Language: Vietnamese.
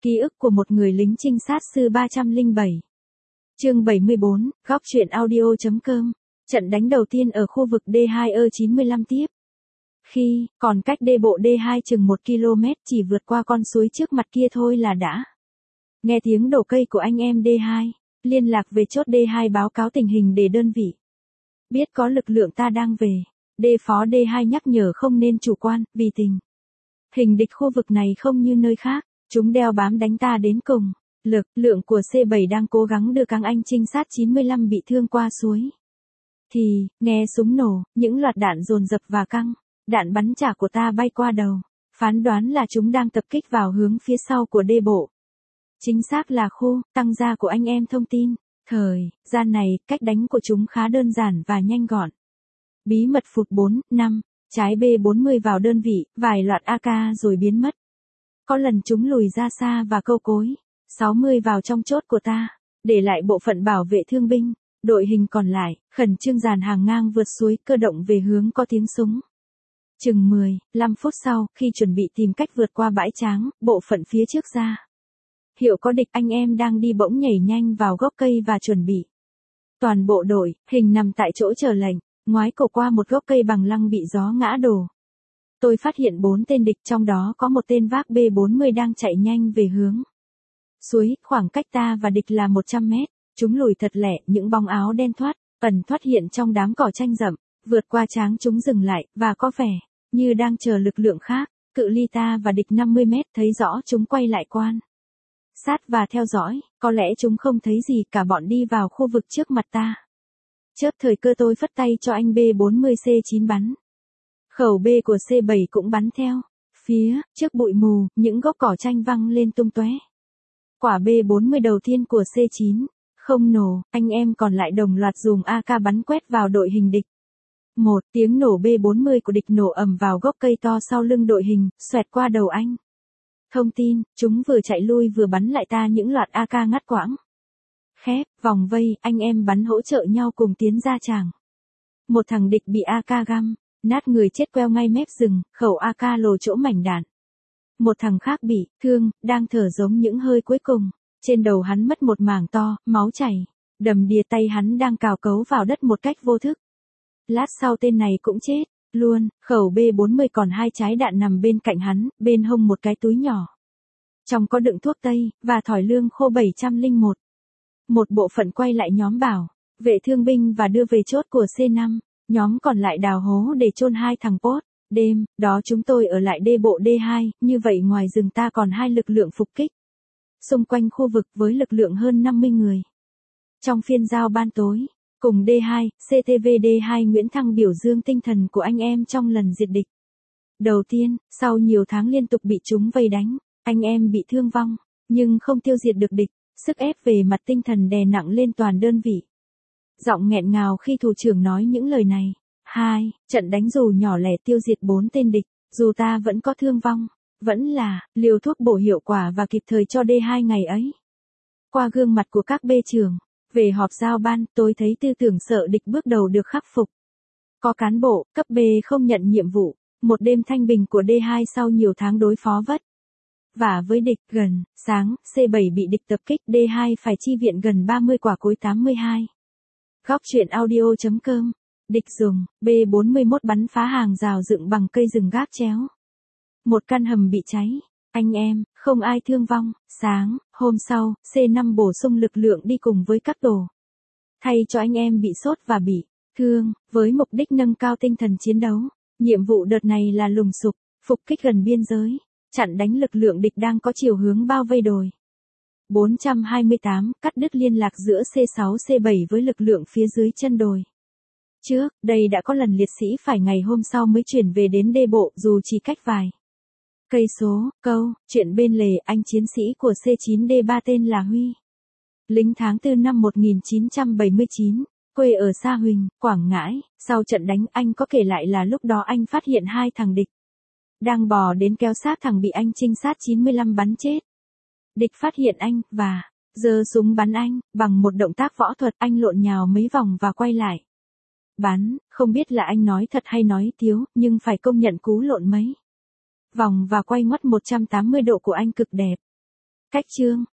Ký ức của một người lính trinh sát sư 307. Chương 74, góc truyện audio.com. Trận đánh đầu tiên ở khu vực D2E95 tiếp. Khi còn cách đê bộ D2 chừng 1 km, chỉ vượt qua con suối trước mặt kia thôi là đã nghe tiếng đổ cây của anh em D2, liên lạc về chốt D2 báo cáo tình hình để đơn vị biết có lực lượng ta đang về. Phó D2 nhắc nhở không nên chủ quan, vì tình hình địch khu vực này không như nơi khác, chúng đeo bám đánh ta đến cùng. Lực lượng của C7 đang cố gắng đưa các anh trinh sát 95 bị thương qua suối. Thì, nghe súng nổ, những loạt đạn dồn dập và căng, đạn bắn trả của ta bay qua đầu. Phán đoán là chúng đang tập kích vào hướng phía sau của đê bộ. Chính xác là khu tăng gia của anh em thông tin. Thời gian này, cách đánh của chúng khá đơn giản và nhanh gọn. Bí mật phụt 4, 5, trái B40 vào đơn vị, vài loạt AK rồi biến mất. Có lần chúng lùi ra xa và câu cối 60 vào trong chốt của ta, để lại bộ phận bảo vệ thương binh. Đội hình còn lại, khẩn trương dàn hàng ngang vượt suối cơ động về hướng có tiếng súng. Chừng 15 phút sau, khi chuẩn bị tìm cách vượt qua bãi tráng, bộ phận phía trước ra hiệu có địch, anh em đang đi bỗng nhảy nhanh vào gốc cây và chuẩn bị. Toàn bộ đội hình nằm tại chỗ chờ lệnh, ngoái cổ qua một gốc cây bằng lăng bị gió ngã đổ. Tôi phát hiện 4 tên địch, trong đó có một tên vác B40 đang chạy nhanh về hướng suối, khoảng cách ta và địch là 100 mét. Chúng lùi thật lẹ, những bóng áo đen ẩn thoát hiện trong đám cỏ tranh rậm. Vượt qua tráng chúng dừng lại, và có vẻ như đang chờ lực lượng khác. Cự ly ta và địch 50 mét, thấy rõ chúng quay lại quan sát và theo dõi. Có lẽ chúng không thấy gì cả, bọn đi vào khu vực trước mặt ta. Chớp thời cơ tôi phất tay cho anh B40C9 bắn. Khẩu B của C7 cũng bắn theo. Phía trước bụi mù, những gốc cỏ tranh văng lên tung tóe. Quả B40 đầu tiên của C9 không nổ, anh em còn lại đồng loạt dùng AK bắn quét vào đội hình địch. Một tiếng nổ B40 của địch nổ ầm vào gốc cây to sau lưng đội hình, xoẹt qua đầu anh. Thông tin, chúng vừa chạy lui vừa bắn lại ta những loạt AK ngắt quãng. Khép vòng vây, anh em bắn hỗ trợ nhau cùng tiến ra tràng. Một thằng địch bị AK găm nát người, chết queo ngay mép rừng, khẩu AK lồi chỗ mảnh đạn. Một thằng khác bị thương, đang thở giống những hơi cuối cùng. Trên đầu hắn mất một mảng to, máu chảy đầm đìa, tay hắn đang cào cấu vào đất một cách vô thức. Lát sau tên này cũng chết luôn. Khẩu B40 còn 2 trái đạn nằm bên cạnh hắn, bên hông một cái túi nhỏ. Trong có đựng thuốc tây và thỏi lương khô 701. Một bộ phận quay lại nhóm bảo vệ thương binh và đưa về chốt của C5. Nhóm còn lại đào hố để chôn 2 thằng pốt. Đêm đó chúng tôi ở lại đê bộ D2, như vậy ngoài rừng ta còn 2 lực lượng phục kích xung quanh khu vực với lực lượng hơn 50 người. Trong phiên giao ban tối, cùng D2, CTV-D2 Nguyễn Thăng biểu dương tinh thần của anh em trong lần diệt địch đầu tiên, sau nhiều tháng liên tục bị chúng vây đánh, anh em bị thương vong, nhưng không tiêu diệt được địch, sức ép về mặt tinh thần đè nặng lên toàn đơn vị. Giọng nghẹn ngào khi thủ trưởng nói những lời này. 2. Trận đánh dù nhỏ lẻ tiêu diệt 4 tên địch, dù ta vẫn có thương vong, vẫn là liều thuốc bổ hiệu quả và kịp thời cho D2 ngày ấy. Qua gương mặt của các B trưởng, về họp giao ban, tôi thấy tư tưởng sợ địch bước đầu được khắc phục. Có cán bộ cấp B không nhận nhiệm vụ. Một đêm thanh bình của D2 sau nhiều tháng đối phó vất vả với địch. Gần sáng, C7 bị địch tập kích, D2 phải chi viện gần 30 quả cối 82. Góc truyện audio.com. Địch dùng B41 bắn phá hàng rào dựng bằng cây rừng gác chéo. Một căn hầm bị cháy. Anh em, không ai thương vong. Sáng hôm sau, C5 bổ sung lực lượng đi cùng với các tổ thay cho anh em bị sốt và bị thương, với mục đích nâng cao tinh thần chiến đấu. Nhiệm vụ đợt này là lùng sục, phục kích gần biên giới, chặn đánh lực lượng địch đang có chiều hướng bao vây đồi. 428, cắt đứt liên lạc giữa C6 C7 với lực lượng phía dưới chân đồi. Trước đây đã có lần liệt sĩ phải ngày hôm sau mới chuyển về đến đê bộ, dù chỉ cách vài cây số. Chuyện bên lề, anh chiến sĩ của C9D3 tên là Huy. Lính tháng 4 năm 1979, quê ở Sa Huỳnh, Quảng Ngãi. Sau trận đánh, anh có kể lại là lúc đó anh phát hiện 2 thằng địch đang bò đến kéo xác thằng bị anh trinh sát 95 bắn chết. Địch phát hiện anh, và giơ súng bắn anh. Bằng một động tác võ thuật, anh lộn nhào mấy vòng và quay lại bắn. Không biết là anh nói thật hay nói tiếu, nhưng phải công nhận cú lộn mấy vòng và quay ngoắt 180 độ của anh cực đẹp. Cách chương